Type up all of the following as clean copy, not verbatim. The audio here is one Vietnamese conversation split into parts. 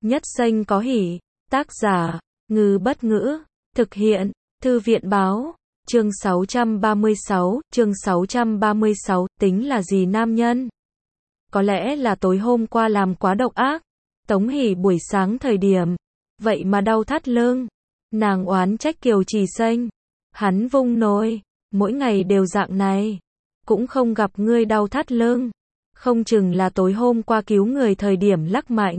Nhất Xanh có hỉ. Tác giả, Ngư Bất Ngữ. Thực hiện, Thư viện Báo. Chương 636, tính là gì nam nhân? Có lẽ là tối hôm qua làm quá độc ác. Tống Hỷ buổi sáng thời điểm, vậy mà đau thắt lưng. Nàng oán trách Kiều Trì Xanh. Hắn vung nồi, mỗi ngày đều dạng này. Cũng không gặp ngươi đau thắt lưng. Không chừng là tối hôm qua cứu người thời điểm lắc mạnh.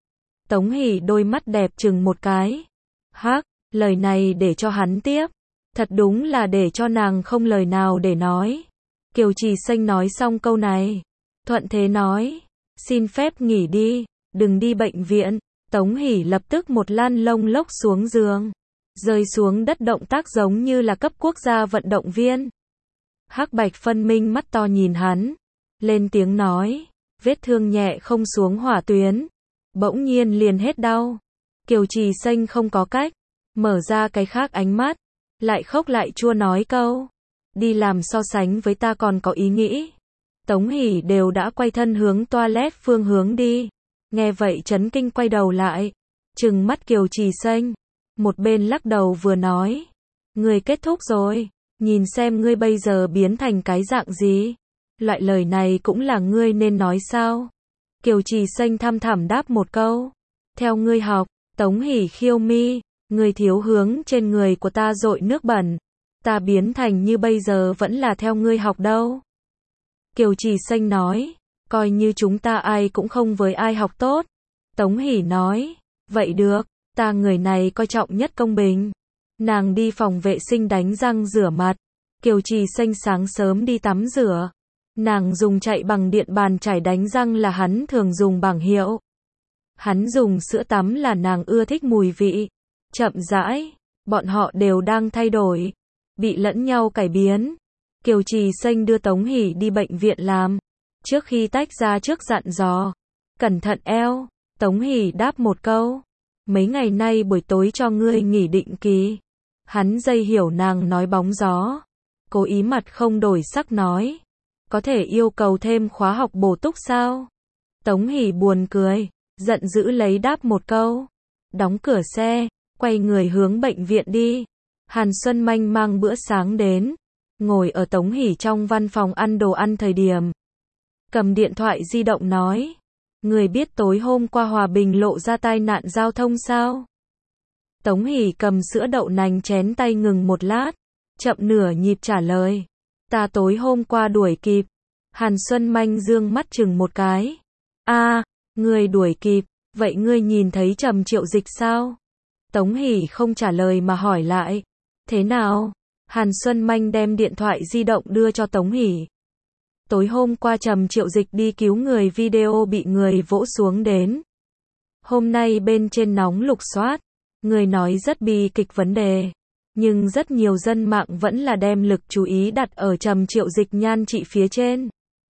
Tống Hỷ đôi mắt đẹp chừng một cái. Hắc, lời này để cho hắn tiếp. Thật đúng là để cho nàng không lời nào để nói. Kiều Trì Xanh nói xong câu này, thuận thế nói, xin phép nghỉ đi, đừng đi bệnh viện. Tống Hỷ lập tức một lăn lông lốc xuống giường, rơi xuống đất động tác giống như là cấp quốc gia vận động viên. Hắc Bạch phân minh mắt to nhìn hắn, lên tiếng nói, vết thương nhẹ không xuống hỏa tuyến, bỗng nhiên liền hết đau. Kiều Trì Xanh không có cách, mở ra cái khác ánh mắt, lại khóc lại chua nói câu, đi làm so sánh với ta còn có ý nghĩ. Tống Hỷ đều đã quay thân hướng toilet phương hướng đi, nghe vậy chấn kinh quay đầu lại, trừng mắt Kiều Trì Xanh, một bên lắc đầu vừa nói, ngươi kết thúc rồi, nhìn xem ngươi bây giờ biến thành cái dạng gì. Loại lời này cũng là ngươi nên nói sao? Kiều Trì Xanh thăm thẳm đáp một câu, theo ngươi học. Tống Hỷ khiêu mi, ngươi thiếu hướng trên người của ta dội nước bẩn, ta biến thành như bây giờ vẫn là theo ngươi học đâu. Kiều Trì Xanh nói, coi như chúng ta ai cũng không với ai học tốt. Tống Hỷ nói, vậy được, ta người này coi trọng nhất công bình. Nàng đi phòng vệ sinh đánh răng rửa mặt. Kiều Trì Xanh sáng sớm đi tắm rửa. Nàng dùng chạy bằng điện bàn chải đánh răng là hắn thường dùng bảng hiệu. Hắn dùng sữa tắm là nàng ưa thích mùi vị. Chậm rãi, bọn họ đều đang thay đổi, bị lẫn nhau cải biến. Kiều Trì Xanh đưa Tống Hỷ đi bệnh viện làm. Trước khi tách ra trước dặn dò, cẩn thận eo. Tống Hỷ đáp một câu, mấy ngày nay buổi tối cho ngươi nghỉ định kỳ. Hắn dây hiểu nàng nói bóng gió, cố ý mặt không đổi sắc nói, có thể yêu cầu thêm khóa học bổ túc sao? Tống Hỷ buồn cười, giận dữ lấy đáp một câu, đóng cửa xe, quay người hướng bệnh viện đi. Hàn Xuân Manh mang bữa sáng đến, ngồi ở Tống Hỷ trong văn phòng ăn đồ ăn thời điểm, cầm điện thoại di động nói, người biết tối hôm qua Hòa Bình lộ ra tai nạn giao thông sao? Tống Hỷ cầm sữa đậu nành chén tay ngừng một lát, chậm nửa nhịp trả lời, ta tối hôm qua đuổi kịp. Hàn Xuân Manh dương mắt chừng một cái, ngươi đuổi kịp, vậy ngươi nhìn thấy Trầm Triệu Dịch sao? Tống Hỷ không trả lời mà hỏi lại, thế nào? Hàn Xuân Manh đem điện thoại di động đưa cho Tống Hỷ. Tối hôm qua Trầm Triệu Dịch đi cứu người video bị người vỗ xuống đến. Hôm nay bên trên nóng lục soát, người nói rất bi kịch vấn đề, nhưng rất nhiều dân mạng vẫn là đem lực chú ý đặt ở Trầm Triệu Dịch nhan trị phía trên.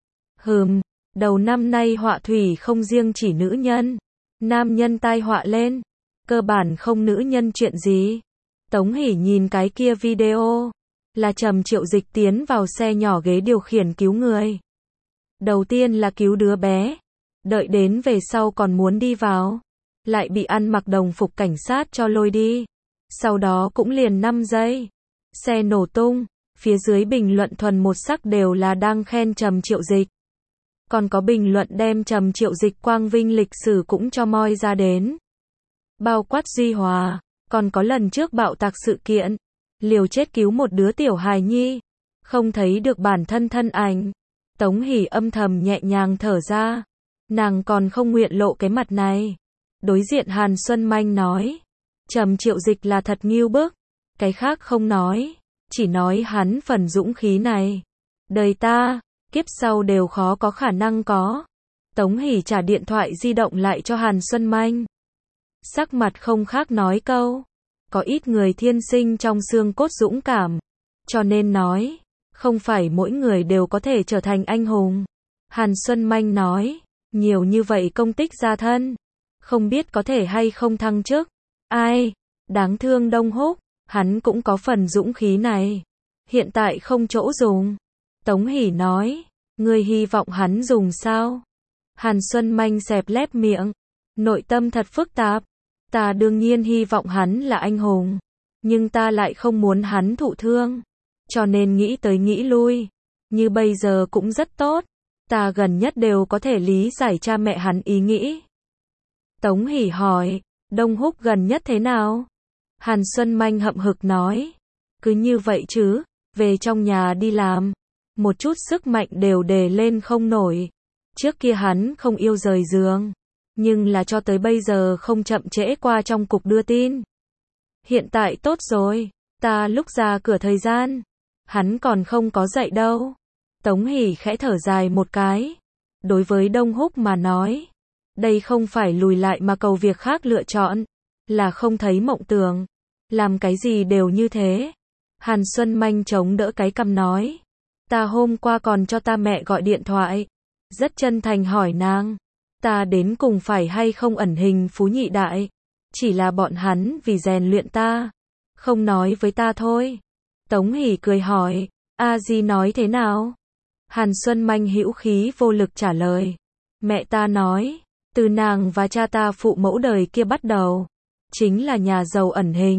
Đầu năm nay họa thủy không riêng chỉ nữ nhân, nam nhân tai họa lên, cơ bản không nữ nhân chuyện gì. Tống Hỷ nhìn cái kia video, là Trầm Triệu Dịch tiến vào xe nhỏ ghế điều khiển cứu người. Đầu tiên là cứu đứa bé, đợi đến về sau còn muốn đi vào, lại bị ăn mặc đồng phục cảnh sát cho lôi đi. Sau đó cũng liền 5 giây, xe nổ tung, phía dưới bình luận thuần một sắc đều là đang khen Trầm Triệu Dịch. Còn có bình luận đem Trầm Triệu Dịch quang vinh lịch sử cũng cho moi ra đến. Bao quát Duy Hòa, còn có lần trước bạo tạc sự kiện, liều chết cứu một đứa tiểu hài nhi, không thấy được bản thân thân ảnh. Tống Hỷ âm thầm nhẹ nhàng thở ra, nàng còn không nguyện lộ cái mặt này. Đối diện Hàn Xuân Manh nói, Trầm Triệu Dịch là thật nghiêu bức, cái khác không nói, chỉ nói hắn phần dũng khí này, đời ta, kiếp sau đều khó có khả năng có. Tống Hỷ trả điện thoại di động lại cho Hàn Xuân Manh, sắc mặt không khác nói câu, có ít người thiên sinh trong xương cốt dũng cảm, cho nên nói, không phải mỗi người đều có thể trở thành anh hùng. Hàn Xuân Manh nói, nhiều như vậy công tích gia thân, không biết có thể hay không thăng chức. Ai, đáng thương Đông Húc, hắn cũng có phần dũng khí này, hiện tại không chỗ dùng. Tống Hỷ nói, ngươi hy vọng hắn dùng sao? Hàn Xuân Manh xẹp lép miệng, nội tâm thật phức tạp. Ta đương nhiên hy vọng hắn là anh hùng, nhưng ta lại không muốn hắn thụ thương. Cho nên nghĩ tới nghĩ lui, như bây giờ cũng rất tốt. Ta gần nhất đều có thể lý giải cha mẹ hắn ý nghĩ. Tống Hỷ hỏi, Đông Húc gần nhất thế nào? Hàn Xuân Manh hậm hực nói, cứ như vậy chứ, về trong nhà đi làm, một chút sức mạnh đều đề lên không nổi. Trước kia hắn không yêu rời giường, nhưng là cho tới bây giờ không chậm trễ qua trong cục đưa tin. Hiện tại tốt rồi, ta lúc ra cửa thời gian, hắn còn không có dậy đâu. Tống Hỷ khẽ thở dài một cái. Đối với Đông Húc mà nói, đây không phải lùi lại mà cầu việc khác lựa chọn, là không thấy mộng tưởng. Làm cái gì đều như thế. Hàn Xuân Manh chống đỡ cái cằm nói, ta hôm qua còn cho ta mẹ gọi điện thoại, rất chân thành hỏi nàng, ta đến cùng phải hay không ẩn hình phú nhị đại. Chỉ là bọn hắn vì rèn luyện ta, không nói với ta thôi. Tống Hỷ cười hỏi, A Di nói thế nào? Hàn Xuân Manh hữu khí vô lực trả lời, mẹ ta nói, từ nàng và cha ta phụ mẫu đời kia bắt đầu, chính là nhà giàu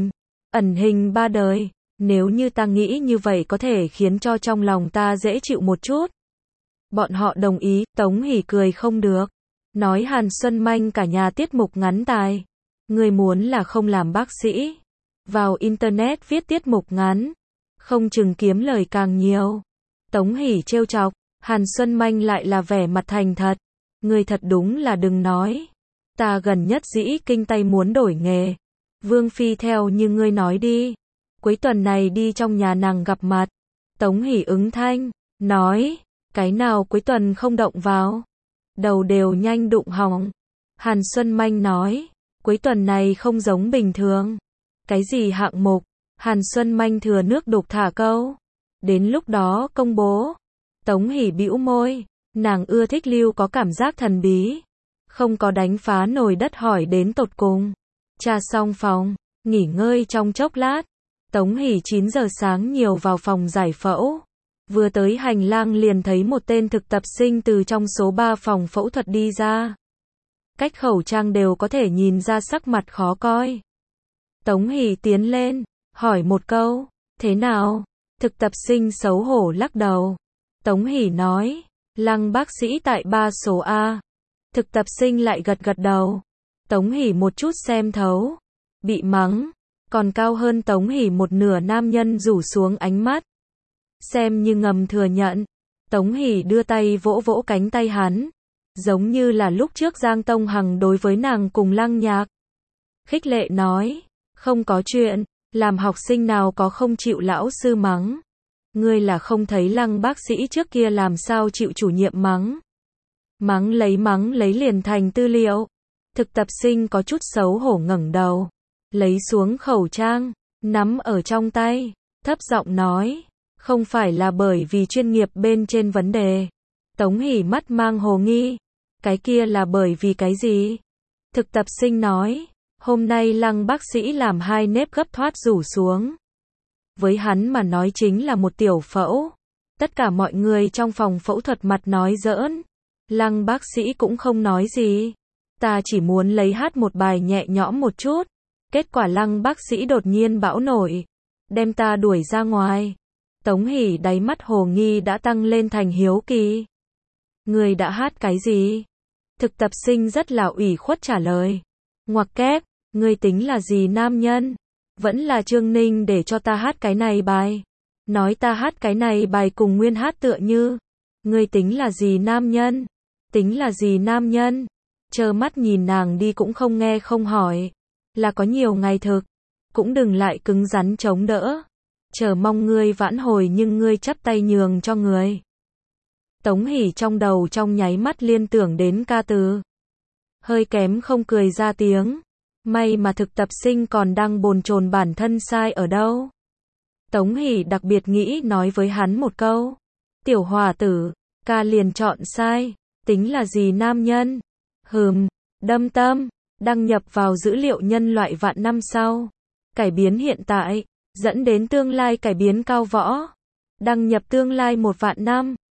ẩn hình 3 đời. Nếu như ta nghĩ như vậy có thể khiến cho trong lòng ta dễ chịu một chút. Bọn họ đồng ý. Tống Hỷ cười không được, nói Hàn Xuân Manh cả nhà tiết mục ngắn tài. Người muốn là không làm bác sĩ, vào internet viết tiết mục ngắn, không chừng kiếm lời càng nhiều. Tống Hỷ trêu chọc, Hàn Xuân Manh lại là vẻ mặt thành thật. Người thật đúng là đừng nói. Ta gần nhất dĩ kinh tay muốn đổi nghề. Vương Phi theo như ngươi nói đi. Cuối tuần này đi trong nhà nàng gặp mặt. Tống Hỷ ứng thanh, nói, cái nào cuối tuần không động vào. Đầu đều nhanh đụng hỏng. Hàn Xuân Manh nói, cuối tuần này không giống bình thường. Cái gì hạng mục? Hàn Xuân Manh thừa nước đục thả câu. Đến lúc đó công bố. Tống Hỷ bĩu môi, nàng ưa thích lưu có cảm giác thần bí. Không có đánh phá nồi đất hỏi đến tột cùng. Trà xong phòng, nghỉ ngơi trong chốc lát. Tống Hỷ 9 giờ sáng nhiều vào phòng giải phẫu. Vừa tới hành lang liền thấy một tên thực tập sinh từ trong số 3 phòng phẫu thuật đi ra. Cách khẩu trang đều có thể nhìn ra sắc mặt khó coi. Tống Hỷ tiến lên, hỏi một câu, thế nào? Thực tập sinh xấu hổ lắc đầu. Tống Hỷ nói, Lăng bác sĩ tại 3 số A. Thực tập sinh lại gật gật đầu. Tống Hỷ một chút xem thấu. Bị mắng. Còn cao hơn Tống Hỷ một nửa nam nhân rủ xuống ánh mắt. Xem như ngầm thừa nhận. Tống Hỷ đưa tay vỗ vỗ cánh tay hắn. Giống như là lúc trước Giang Tông Hằng đối với nàng cùng Lăng Nhạc. Khích lệ nói, không có chuyện, làm học sinh nào có không chịu lão sư mắng. Ngươi là không thấy Lăng bác sĩ trước kia làm sao chịu chủ nhiệm mắng. Mắng lấy liền thành tư liệu. Thực tập sinh có chút xấu hổ ngẩng đầu. Lấy xuống khẩu trang, nắm ở trong tay, thấp giọng nói, không phải là bởi vì chuyên nghiệp bên trên vấn đề. Tống Hỷ mắt mang hồ nghi, cái kia là bởi vì cái gì? Thực tập sinh nói, hôm nay Lăng bác sĩ làm 2 nếp gấp thoát rủ xuống. Với hắn mà nói chính là một tiểu phẫu. Tất cả mọi người trong phòng phẫu thuật mặt nói giỡn. Lăng bác sĩ cũng không nói gì. Ta chỉ muốn lấy hát một bài nhẹ nhõm một chút. Kết quả Lăng bác sĩ đột nhiên bão nổi, đem ta đuổi ra ngoài. Tống Hỷ đáy mắt hồ nghi đã tăng lên thành hiếu kỳ. Người đã hát cái gì? Thực tập sinh rất là ủy khuất trả lời. Ngoặc kép, người tính là gì nam nhân? Vẫn là Trương Ninh để cho ta hát cái này bài. Nói ta hát cái này bài cùng nguyên hát tựa như. Người tính là gì nam nhân? Tính là gì nam nhân? Trơ mắt nhìn nàng đi cũng không nghe không hỏi. Là có nhiều ngày thực. Cũng đừng lại cứng rắn chống đỡ. Chờ mong ngươi vãn hồi nhưng ngươi chắp tay nhường cho người. Tống Hỷ trong đầu trong nháy mắt liên tưởng đến ca từ. Hơi kém không cười ra tiếng. May mà thực tập sinh còn đang bồn chồn bản thân sai ở đâu. Tống Hỷ đặc biệt nghĩ nói với hắn một câu. Tiểu hòa tử, ca liền chọn sai. Tính là gì nam nhân? Đâm tâm. Đăng nhập vào dữ liệu nhân loại vạn năm sau. Cải biến hiện tại, dẫn đến tương lai cải biến cao võ. Đăng nhập tương lai 1 vạn năm.